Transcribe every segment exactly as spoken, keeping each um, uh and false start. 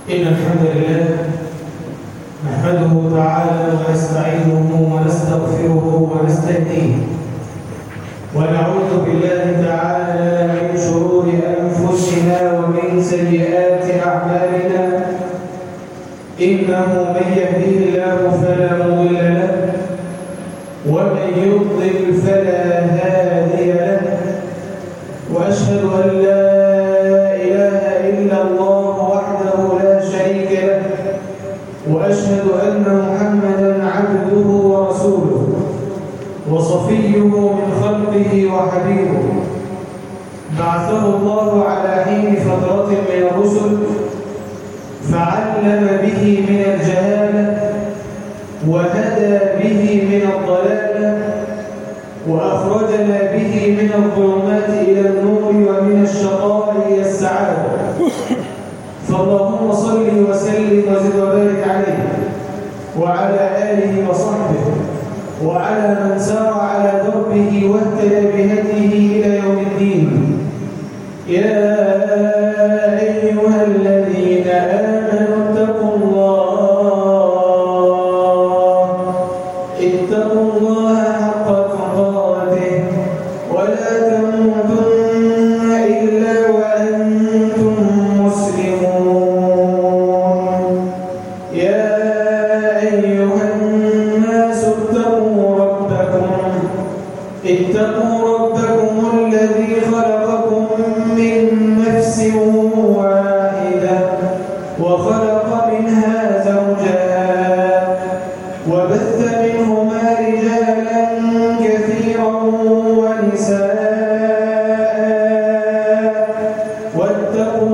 إن الحمد لله نحمده تعالى ونستعينه ونستغفره ونستهديه ونعوذ بالله تعالى من شرور أنفسنا ومن سيئات أعمالنا إنه من يهديه الله فلا مضل له ومن يضلل فلا هادي له وأشهد أن لا إله إلا الله وحده لا شريك له وأشهد أن محمدًا عبده ورسوله وصفيه من خلقه وحبيبه بعثه الله على حين فترة من الرسل فعلم به من الجهالة وهدى به من الضلالة وأخرجنا به من الظلمات إلى النور ومن الشقاء إلى السعادة فاللهم صل وسلم وزد وبارك عليه وعلى آله وصحبه وعلى من سار على دربه واهتدى بهديه إلى يوم الدين. يا أيها الذين آمنوا اتقوا الله اتقوا الله حق تقاته ولا تموتن إلا وأنتم مسلمون. يا أيها الناس اتقوا ربكم اتقوا ربكم الذي خلقكم من نفس واحدة وخلق منها زوجها وبث منهما رجالا كثيرا ونساء واتقوا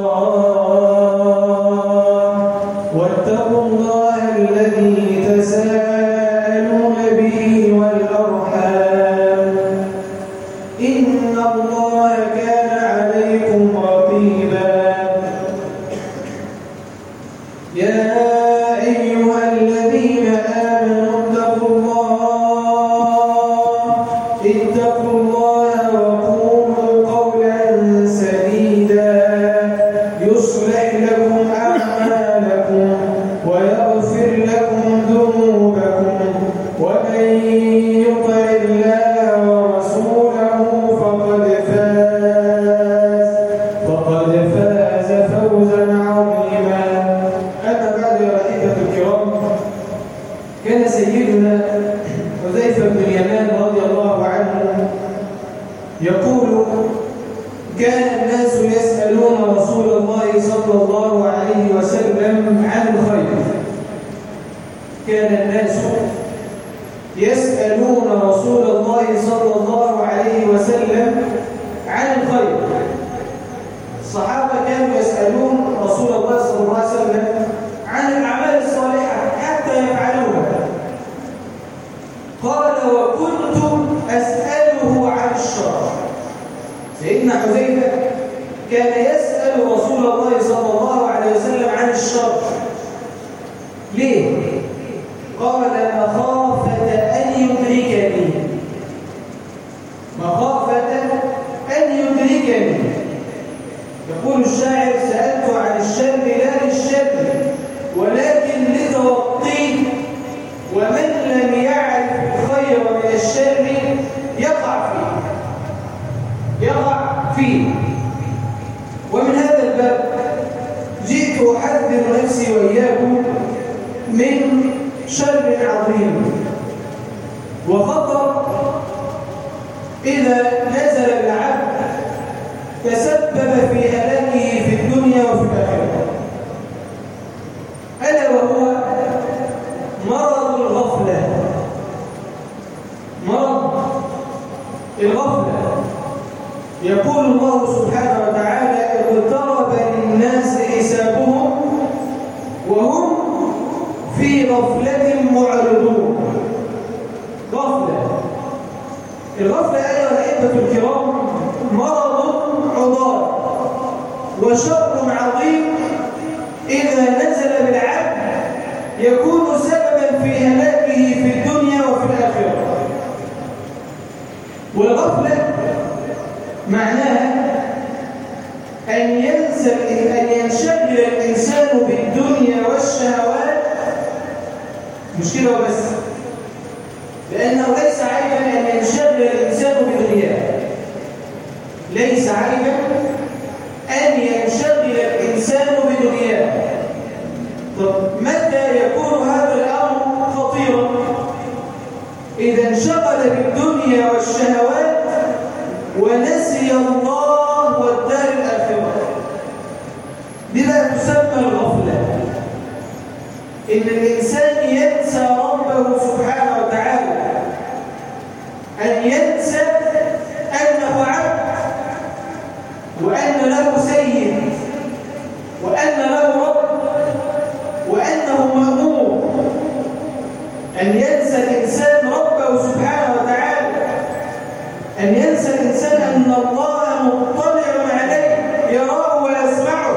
الله واتقوا الله الذي تساءلون به والأرحام إن الله كان عليكم رقيبا. يا أيها الذين آمنوا اتقوا الله اتقوا الله وقولوا قولا سديدا يصلح لكم أعمالكم ويغفر لكم ذنوبكم ومن يطع الله ورسوله فقد فاز فقد فاز فوزا عظيما. أما بعد يا أحبة الكرام، كان سيدنا حذيفة بن اليمان رضي الله عنه يقول: كان الناس يسألون رسول الله صلى الله عليه وسلم عن الخير كان الناس يسألون رسول الله صلى الله عليه وسلم عن الخير. الصحابة كانوا يسألون رسول الله صلى الله عليه وسلم عن الأعمال الصالحة حتى يفعلوها. قال: وكنت أسأله عن الشر. سيدنا حذيفة كان يسأل رسول الله صلى الله عليه وسلم عن الشر. ليه؟ قال: مخافة أن يدركني مخافة أن يدركني. يقول الشاعر: سألت عن الشر لا للشر ولكن لتوقيه، ومن لم يعرف الخير من الشر يقع فيه يقع فيه ومن هذا الباب جئت أحذر نفسي وإياكم من شر عظيم وخطر إذا نزل العبد تسبب في هلاكه في الدنيا وفي الآخرة، ألا وهو مرض الغفلة. مرض الغفلة. يقول الله سبحانه وتعالى: اقترب للناس حسابهم وهم في غفلة معرضون. غفلة. الغفلة أيها الأحبة الكرام مرض عضال وشر عظيم إذا نزل بالعبد يكون سببا في هلاكه في الدنيا وفي الآخرة. والغفلة معناها أن ينسى أن ينشغل الإنسان بالدنيا والشهوات مش كده وبس، لأنه ليس عيبا أن ينشغل الإنسان بدنياه، ليس عيبا أن ينشغل الإنسان بدنياه. طب متى يكون هذا الأمر خطيرا؟ إذا انشغل بالدنيا والشهوات ونسي الله والدار الآخرة. دي لا تسمى الغفلة، إن الإنسان ينسى ربه سبحانه وتعالى، أن ينسى أنه عبد وأن له سيد وأن له رب وأنه مأمور. أن ينسى الإنسان ربه سبحانه وتعالى، أن ينسى الإنسان أن الله مطلع عليه يراه ويسمعه،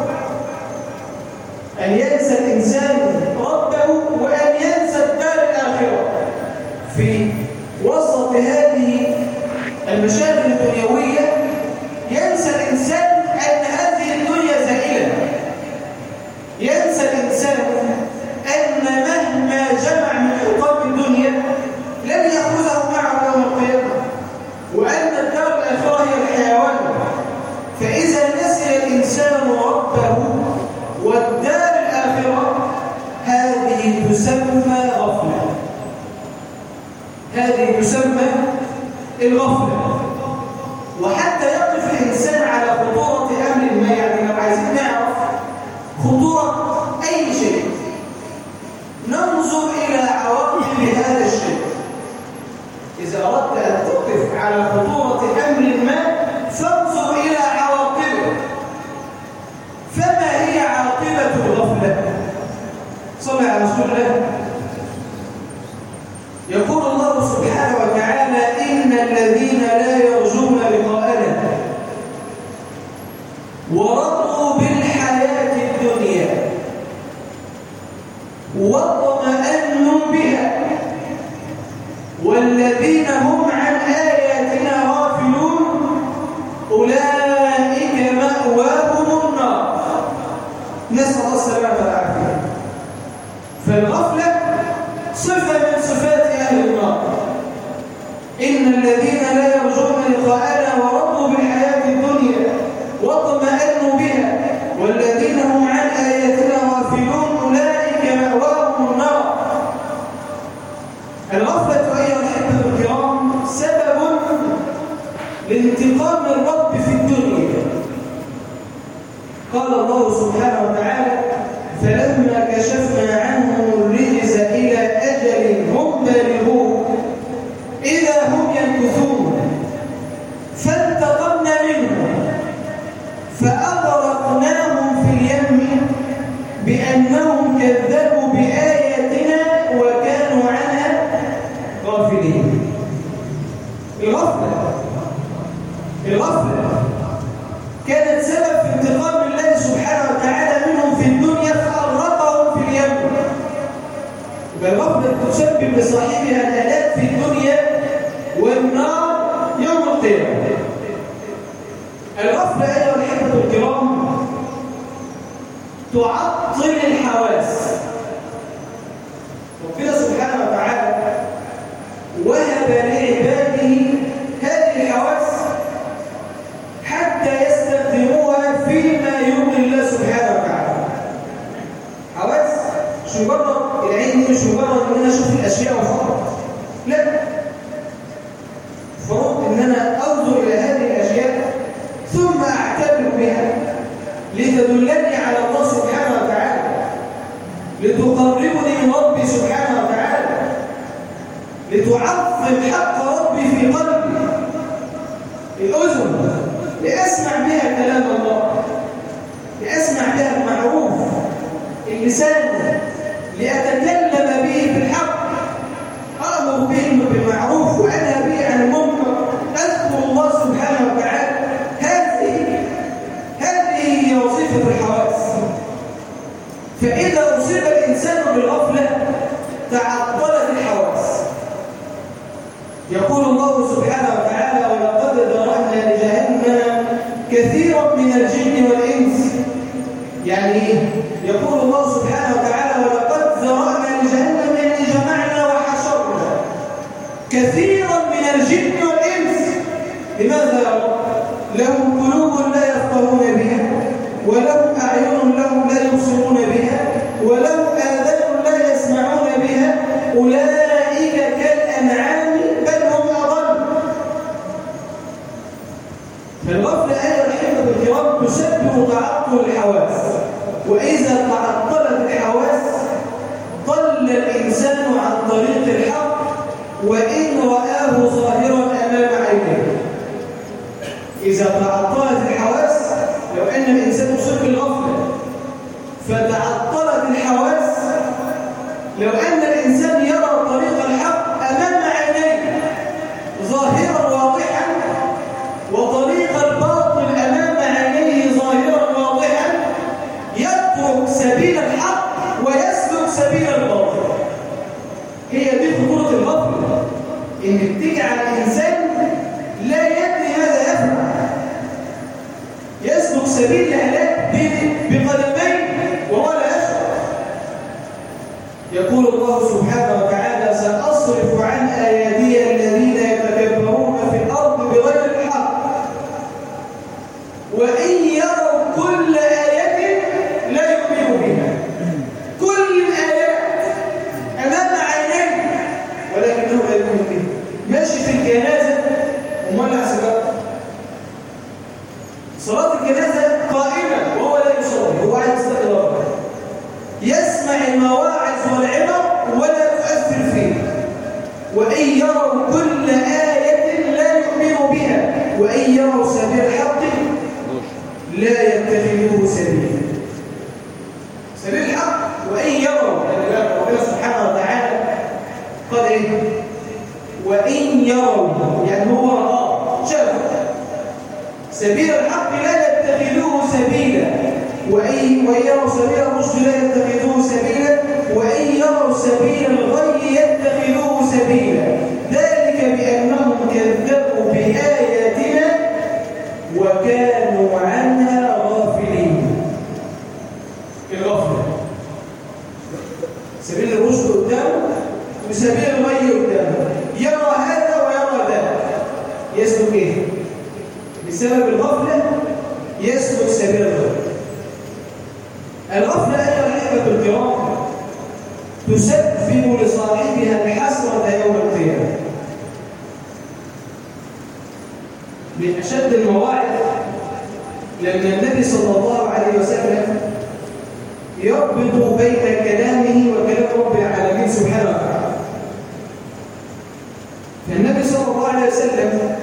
أن ينسى الإنسان ربه وأن ينسى الدار الآخرة. في وسط هذه المشاغل الدنيوية ينسى الإنسان أن هذه الدنيا زائلة، ينسى الإنسان أن مهما جمع من حطام الدنيا لن يأخذه معه يوم القيامة، وأن الدار الآخرة هي الحيوان. فإذا نسي الإنسان ربه والدار الآخرة هذه تسمى غفلة، هذه تسمى الغفلة. وحتى يقف الإنسان على خطورة أمر ما، يعني لو عايزين نعرف خطورة أي شيء ننظر إلى عواقب هذا الشيء. إذا أردت أن تقف على خطورة أمر ما فانظر إلى عواقبه. فما هي عاقبة الغفلة؟ صلى على رسول الله. يقول الله سبحانه وتعالى: إن الذين لا يرجون لقاءنا ورضوا بالحياة الدنيا واطمأنوا بها والذين هم عن آياتنا غافلون أولئك مأواهم النار. نسأل الله السلامة والعافية. فالغفلة صفة من صفات أهل النار. إن الذين لا يرجون لقاءنا ورضوا بالحياة الدنيا واطمأنوا بها والذين هم عن آياتنا غافلون أولئك مأواهم النار. الغفلة أيها الأحبة الكرام سبب لانتقام الرب في الدنيا. قال الله سبحانه وتعالى: فلما كشفنا عنهم الرجز إلى أجل هم بالغوه إذا هم ينكثون فانتقمنا منهم فأغرقناهم في اليم بأنهم كذبوا بآياتنا وكانوا عنها غافلين. الغفلة الغفلة كانت سبب في انتقام الله سبحانه وتعالى منهم في الدنيا فأغرقهم في اليم. الغفلة تسبب لصاحبها الآلات في الدنيا والنار يوم القيامة. الغفلة أيها الأحبة الكرام تعطل الحواس. ربنا سبحانه وتعالى وهب لعباده هذه الحواس حتى يستخدموها فيما يرضي الله سبحانه وتعالى. حواس مش مجرد العين، مش مجرد ان انا اشوف الاشياء وفقط، لا، فرض ان انا انظر الى هذه الاشياء ثم اعتبر بها لتدلني على الله سبحانه وتعالى، لتقربني من ربي سبحانه وتعالى، لتعظم حق ربي في قلبي. الأذن لأسمع بها كلام الله، لأسمع بها المعروف. اللسان لأتكلم به بالحق، أأمر به بالمعروف وأنهى به عن المنكر، أذكر الله سبحانه وتعالى. هذه هذه هي وظيفة الحواس. فإذا أصيب الإنسان بالغفلة تعطلت الحواس. يقول الله سبحانه وتعالى: ولقد ذرأنا لجهنم كثيرا من الجن والإنس يعني ايه؟ يقول الله سبحانه وتعالى ولقد ذرأنا لجهنم يعني جمعنا وحشرنا كثيرا من الجن والإنس. لماذا يا رب؟ لهم قلوب لا يفقهون بها، ولهم أعين لهم لا يبصرون بها، ولهم آذان لا يسمعون بها، أولئك كالأنعام بل هم أضل. فالغفلة آية الحمد بالكرام تسبب تعطل الحواس، وإذا تعطلت الحواس ضل الإنسان عن طريق الحق وإن رآه ظاهرا أمام عينيه. إذا تعطلت الحواس، لو أن الإنسان يصيب بالغفلة فتعطلت الحواس، لو أن الإنسان يرى طريق الحق أمام عينيه ظاهرا واضحا، وطريق الباطل أمام عينيه ظاهرا واضحا، يترك سبيل الحق ويسلك سبيل الباطل. هي دي خطورة الغفلة، إنك تجعل الإنسان لا يدري ماذا يفعل، يسلك سبيل الهلاك بقدميه وهو لا يشعر. يقول الله سبحانه وتعالى سأصرف عن آياتي الذين يتكبرون في الأرض بغير الحق وإن يروا كل آية لا يؤمنوا بها. كل الآيات أمام عينيه ولكنه لا يؤمن بها. ماشي في الجنازة ومولع سيجارة، صلاة الجنازة قائمة وهو لا يصلي، هو عايز يستقبل، يسمع المواعظ والعبر ولا تؤثر فيه. وإن يروا كل آية لا يؤمنوا بها وإن يروا سبيل الحق لا يتخذوه سبيلا. سبيل الحق وإن يروا، ربنا سبحانه وتعالى قال إيه؟ وإن يروا، يعني هو رآه شافه. سبيل الحق لا يتخذوه سبيلا وإن يروا سبيل الرشد لا يتخذوه سبيلا وإن يروا سبيل الغي يتخذوه سبيلا. ذلك بأنهم كذبوا بآياتنا وكانوا عنها غافلين. الغفلة سبيل الرشد قدامه وسبيل الغي قدامه، يرى هذا ويرى ذاك، يسلك ايه؟ بسبب الغفلة يسلك سبيل الغي. الغفلة أيها الأحبة الكرام تسبب لصاحبها الحسرة يوم القيامة. من أشد المواعظ لما النبي صلى الله عليه وسلم يربط بين كلامه وكلام رب العالمين سبحانه وتعالى. فالنبي صلى الله عليه وسلم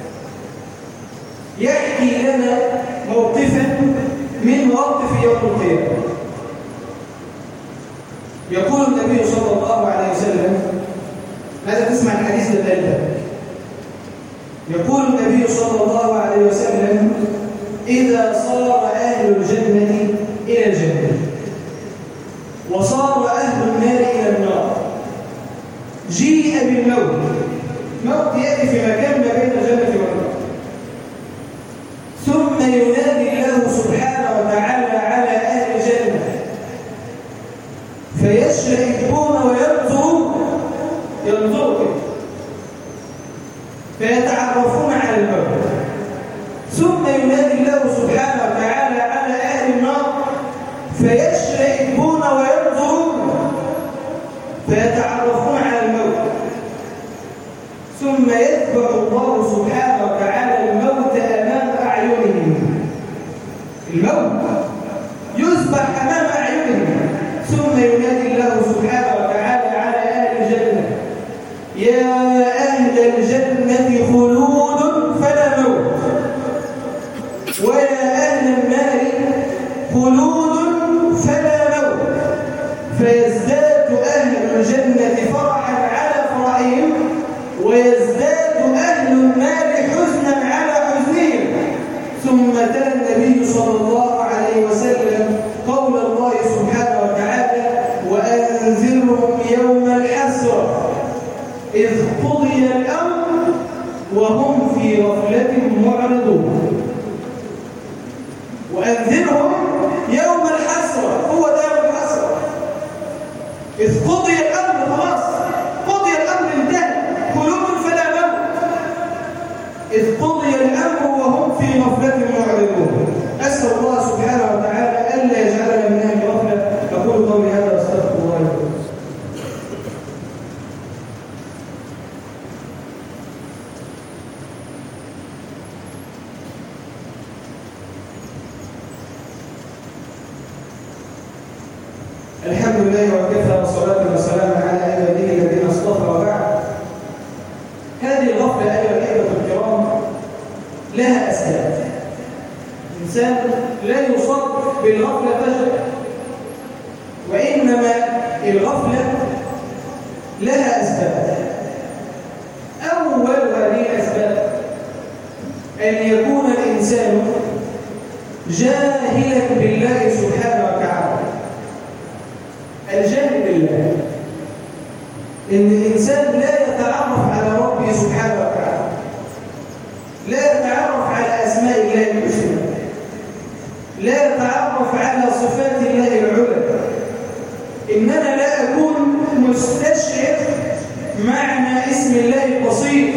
يحكي لنا موقفا من مواقف يوم القيامة. يقول النبي صلى الله عليه وسلم، ماذا تسمع الحديث للألباب؟ يقول النبي صلى الله عليه وسلم إذا صار أهل الجنة إلى الجنة وصار أهل النار إلى النار جيء بالموت. موت يأتي في مكان ما بين الجنة والنار، ثم ينادي الله سبحانه وتعالى على أهل الجنة فيشركون وينظرون ينظرون فيتعرفون على الموت، ثم ينادي الله سبحانه وتعالى على أهل النار فيشركون وينظرون فيتعرفون على الموت، ثم يتبع الله سبحانه وتعالى الموت أمام أعينهم. الموت يذبح أمام أعينهم، ثم ينادي الله سبحانه وتعالى على أهل الجنة يا أهل الجنة خلود فلا موت، ويا أهل النار خلود فلا موت، فيزداد أهل الجنة فرحا على فرحهم ويزداد أهل النار حزنا على حزنهم. ثم تلا النبي صلى الله عليه وسلم قول الله سبحانه وتعالى وأنذرهم يوم الحسرة إذ قضي الأمر وهم في غفلة معرضون. وأنذرهم يوم الحسرة إذ قضي الأمر خلاص، قضي الأمر انتهى، قلوب فلا موت. إذ قضي الأمر وهم في غفلة معرضون. أسأل الله سبحانه وتعالى ألا يجعلنا من أهل غفلة. أقول قولي هذا وأستغفر الله لكم. الحمد لله وكفى والصلاة والسلام على عباده الذين اصطفى وبعد. هذه الغفلة أيها الأحبة الكرام لها أسباب. الإنسان لا يصاب بالغفلة فجأة، وإنما الغفلة لها أسباب. أول هذه الأسباب أن يكون الإنسان جاهلا بالله سبحانه وتعالى. الجهل بالله، إن الإنسان لا يتعرف على ربه سبحانه وتعالى، لا يتعرف على أسماء الله الحسنى، لا يتعرف على صفات الله العلى. إننا لا أكون مستشعر معنى اسم الله البصير،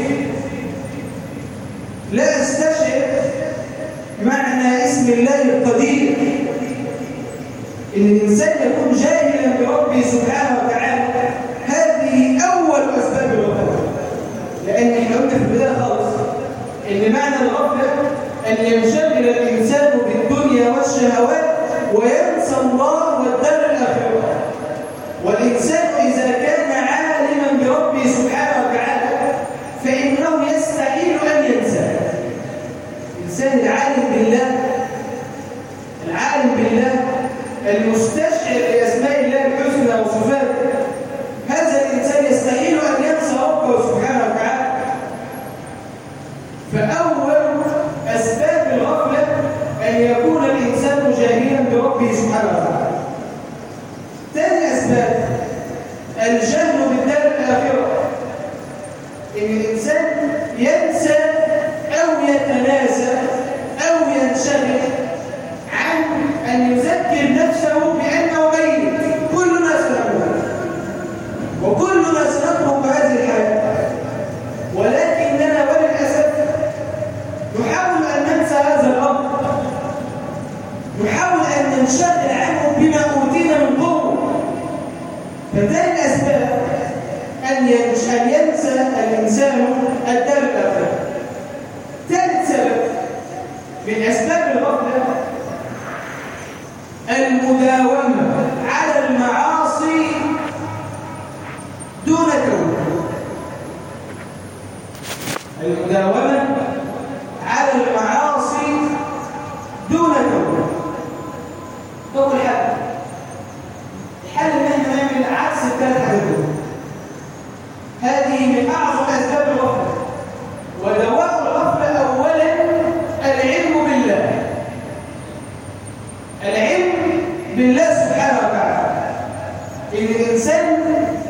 لا أستشعر معنى اسم الله القدير. إن الإنسان يكون جاهلا بربه سبحانه وتعالى، هذه أول أسباب الغفلة. لأن احنا قلنا في البداية خالص إن معنى الغفلة أن ينشغل الإنسان بالدنيا والشهوات وينسى الله والدار الآخرة. والإنسان إذا كان عالما بربه سبحانه وتعالى فإنه يستحيل أن ينسى. الإنسان العالم بالله، العالم بالله المستشعر لأسماء الله الحسنى وصفاته، هذا الإنسان يستحيل أن ينسى ربه سبحانه وتعالى. فأول أسباب الغفلة أن يكون الإنسان جاهلا بربه سبحانه وتعالى. ثاني أسباب الجهل بالدار الآخرة، إن الإنسان ينسى أو يتناسى أو ينشغل عن أن يذكر نفسه بأنه ميت. كلنا سنموت وكلنا سنترك هذه الحياة، ولكننا وللأسف نحاول أن ننسى هذا الأمر، نحاول أن ننشغل عنه بما أوتينا من قوة. فثاني الأسباب أن ينسى الإنسان الدار الآخرة. ثالث سبب من أسباب الغفلة المداومة على المعاصي دون توبة. المداومة على المعاصي دون توبة. أول حاجة الحل إن احنا نعمل عكس الثلاث حاجات دول. هذه من أعظم أسباب الغفلة. ودواء الغفلة أولا العلم بالله، العلم بالله سبحانه وتعالى. إن الإنسان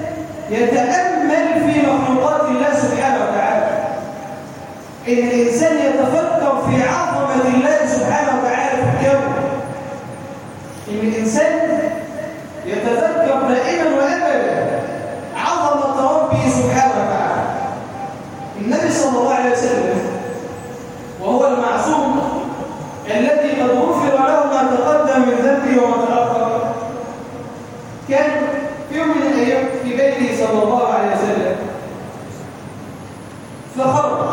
يتأمل في مخلوقات الله سبحانه وتعالى، إن الإنسان يتفكر في عظمة الله سبحانه وتعالى في الكون، إن الإنسان يتذكر دائما وأبدا عظمة ربه سبحانه وتعالى. النبي صلى الله عليه وسلم وهو المعصوم الذي قد غفر له ما تقدم من ذنبه وما تأخر، كان في يوم من الأيام في بيته صلى الله عليه وسلم فخرج.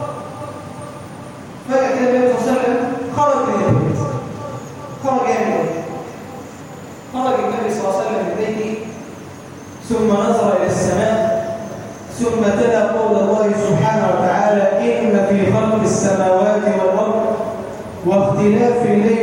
فجأة كان النبي صلى الله عليه وسلم خرج من البيت. خرج يعني خرج النبي صلى الله عليه وسلم من بيته، ثم نظر إلى السماء، ثم تلا قول الله سبحانه وتعالى: إن في خلق السماوات والأرض واختلاف الليل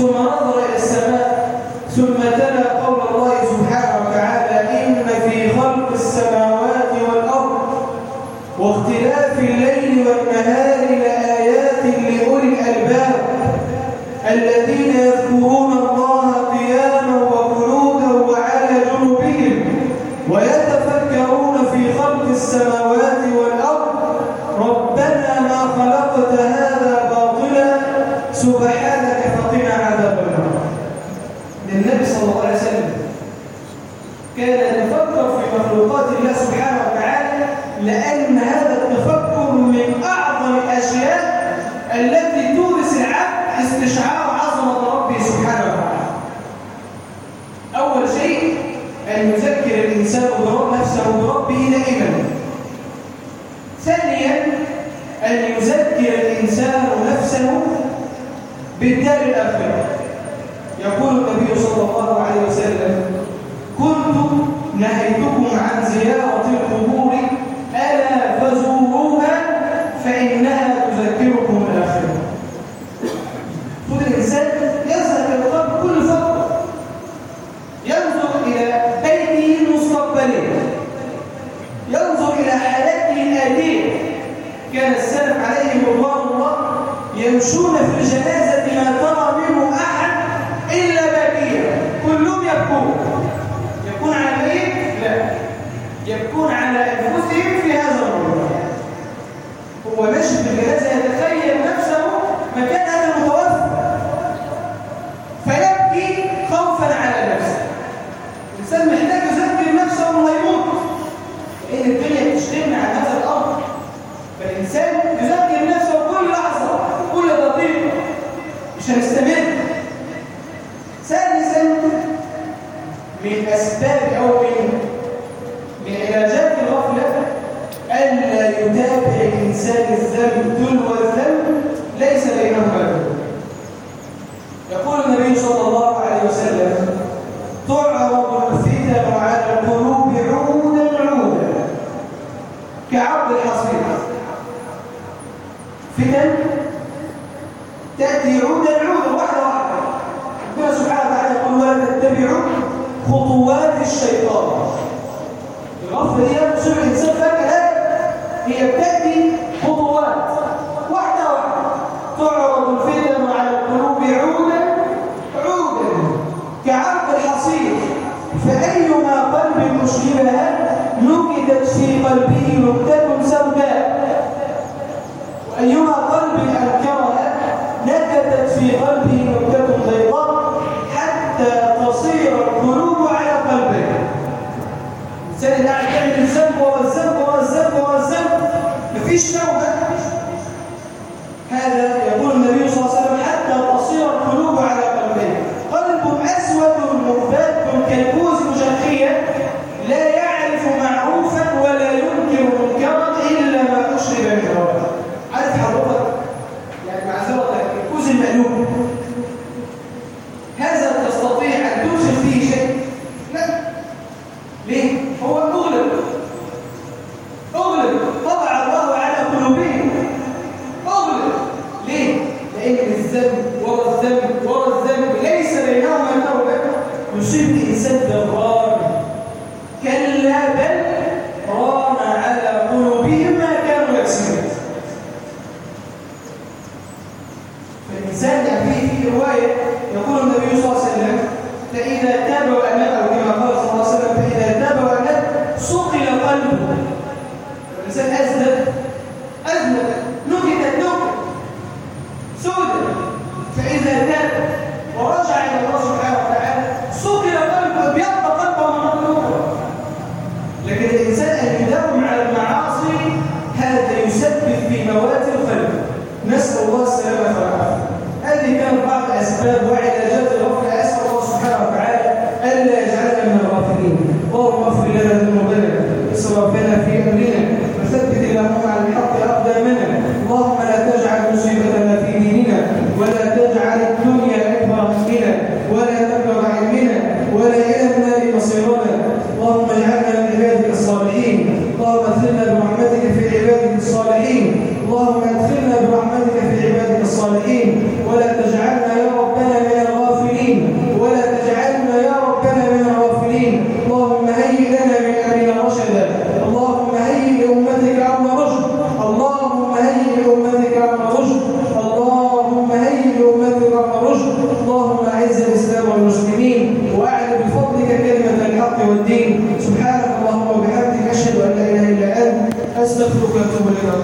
ثم نظر إلى السماء ثم تلا قول الله سبحانه وتعالى إن في خلق السماوات والأرض واختلاف الليل والنهار لآيات لأولي الألباب الذين يذكرون الله قياما وقعودا وعلى جنوبهم ويتفكرون في خلق السماوات والأرض ربنا ما خلقت هذا باطلا سبحانك فقنا عذاب النار. النبي صلى الله عليه وسلم كان يتفكر في مخلوقات الله سبحانه وتعالى لأن هذا التفكر من أعظم الأشياء التي تورث العبد استشعار عظمة ربه سبحانه وتعالى. أول شيء أن يذكر الإنسان برب نفسه بربه دائما. ثانيا أن يذكر الإنسان نفسه بالدار الآخرة. يقول النبي صلى الله عليه وسلم كنت نهيتكم عن زيارة القبور ألا فزوروها فإنها تذكركم الآخرة. كل إنسان يذهب إلى القبر كل فترة ينظر إلى بيته المستقبلي، ينظر إلى حياته الآتية. كان السلف عليهم رضوان الله يمشون في الجنازة ما ترى منه أحد إلا باكيا، كلهم يبكون. يبكون على الميت؟ لا، يبكون على أنفسهم في هذا الرجل. هو ماشي في الجنازة يتخيل نفسه مكان هذا المتوفى فيبكي خوفا على نفسه. الإنسان محتاج يذكر نفسه انه هيموت، لأن الدنيا بتشتغل عن هذا الأمر. فالإنسان يذكر نفسه كل لحظة كل دقيقة مش هنستمر. ثالثا من أسباب أو من من علاجات الغفلة ألا يتابع الإنسان الذنب تلو الذنب ليس بينهما بين. يقول النبي صلى الله عليه وسلم تعرض الفتن على القلوب عودا عودا كعرض الحصير. فتن تأتي عودا عودا واحدة واحدة. ربنا سبحانه وتعالى يقول ولا تتبعوا خطوات الشيطان. الغفلة دي تصير الإنسان فجأة هي بتأتي خطوات واحدة واحدة. تعرض الفتن على القلوب عودا عودا كعرض الحصير فأيما قلب أشربها نكتت في قلبه نكتة سوداء وأيما قلب أنكرها نكتت في قلبه نكتة بيضاء حتى تصير القلوب على قلبه. الإنسان اللي قاعد يعمل الذنب ورا الذنب ورا الذنب ورا الذنب مفيش توبة. هذا يقول النبي صلى الله عليه وسلم حتى تصير القلوب على قلبه. قلب أسود مرباد كالكوز مجخية لا يعرف معروفا ولا ينكر منكرا إلا ما أشرب من هواه. عارف حضرتك يعني معذرة الكوز المقلوب هذا تستطيع أن تدخل فيه شيء؟ لا. ليه؟ هو أغلب أغلب طبع الله على قلوبهم. أغلب ليه؟ لأن الذنب ورا الذنب ورا الذنب ليس بينهما توبة يصيب الإنسان بالران. كلا بل ران على قلوبهم ما كانوا يكسبون. فالإنسان يعني في رواية يقول النبي صلى الله عليه وسلم فإذا تاب وأناب أو كما قال صلى الله عليه وسلم فإذا تاب وأناب صقل قلبه. الإنسان أذنب أذنب نكتت نكتة سودة فإذا تاب ورجع إلى الله سبحانه وتعالى صقل قلبه بيبقى قلبه مقلوبا. لكن الإنسان أن يداوم على المعاصي هذا يسبب في موات القلب. نسأل الله السلامة والعافية. هذه كانت بعض الأسباب وعلاجات الغفلة. أسأل الله سبحانه وتعالى ألا يجعلنا من الغافلين. اللهم اغفر لنا ذنوبنا إسرافنا في أمرنا وثبت اللهم على الحق أقدامنا. اللهم لا تجعل مصيبتنا في ديننا ولا تجعل الدنيا أكبر همنا ولا مبلغ علمنا ولا إلى النار مصيرنا. اللهم اجعلنا من عبادك الصالحين. اللهم ادخلنا برحمتك في عبادك الصالحين. اللهم ادخلنا برحمتك